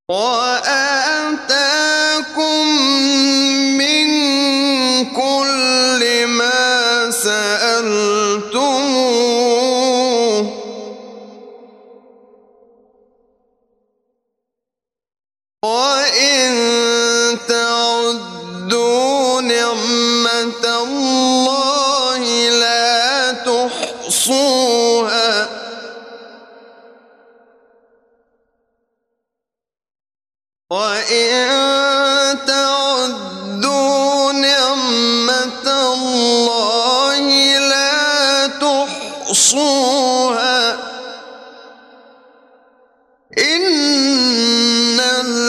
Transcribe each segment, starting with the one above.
وآتاكم من كل ما سألتموه وإن تعدوا نعمة الله لا تحصوها وإن تعدوا نعمة الله لا تحصوها إن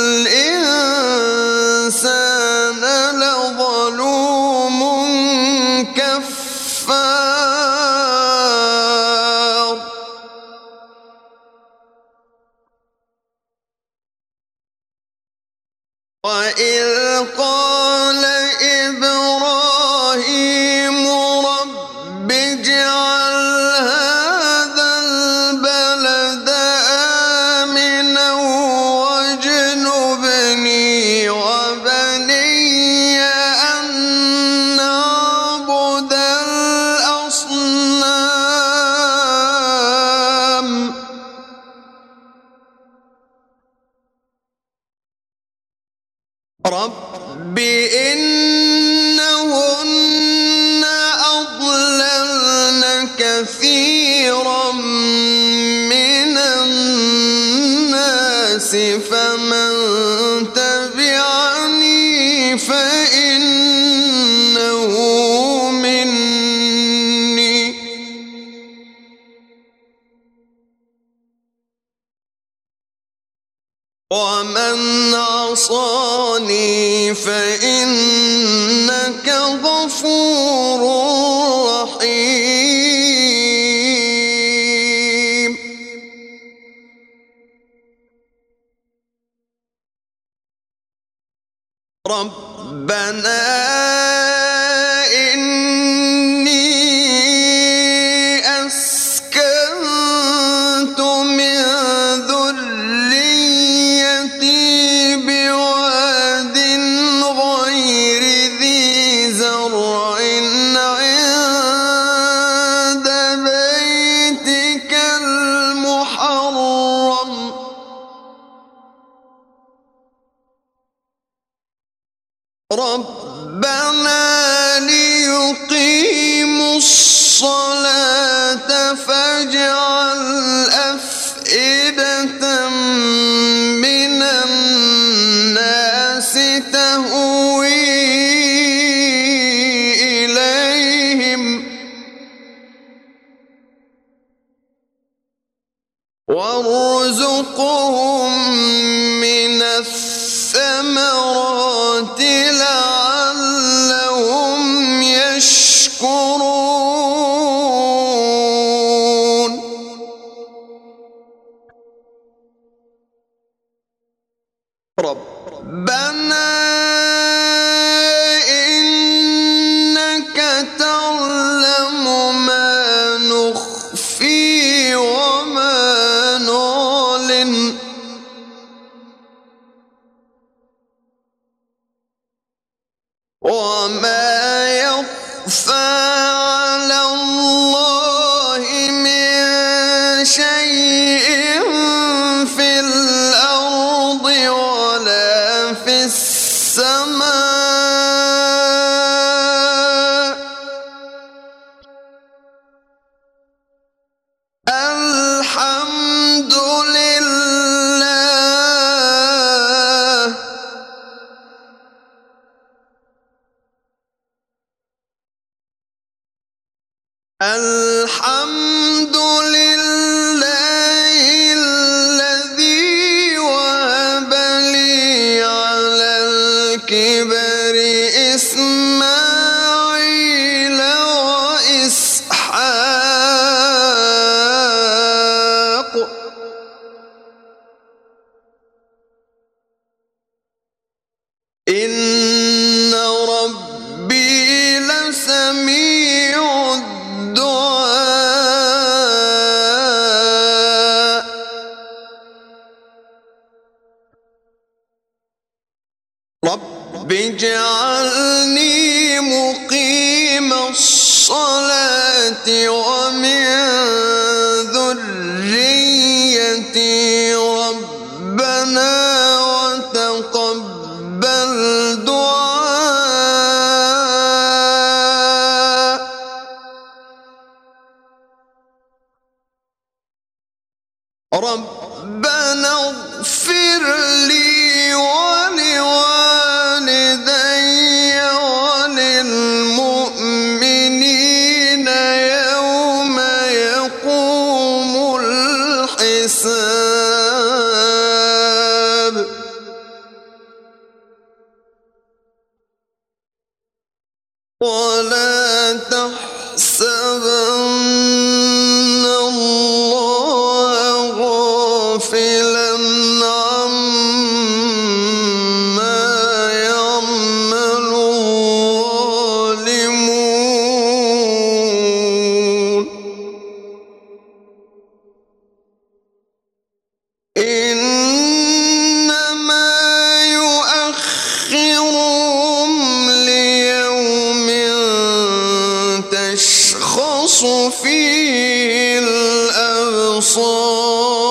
الإنسان لظلوم كفار وإذ قال إبراهيم رب اجعل هذا البلد آمنا واجنبني وبني أن نعبد الأصنام رب إنهن أضللن كثيرا من الناس فمن تبعني فإنه مني ومن عصاني فإنك غفور رحيم ربنا إني أسكنت من ذريتي بواد غير ذي زرع عند بيتك المحرم ربنا ليقيموا الصلاة فاجعل أفئدة من الناس تهوي إليهم وارزقهم من الثمرات لعلهم يشكرون ربنا إنك تعلم ما نخفي وما نعلن وما يخفى على الله من شيء في الأرض ولا في السماء الحمد لله الحمد لله الذي وهب لي على الكبر إسماعيل وإسحاق إن ربي لسميع الدعاء رب اجعلني مقيم الصلاة ومن ذريتي ربنا وتقبل دعاء ربنا اغفر لي ولوالدي وللمؤمنين يوم يقوم الحساب ولا تحسبن الله غافلا عما يعمل الظالمون إنما يؤخرهم ليوم تشخص فيه الأبصار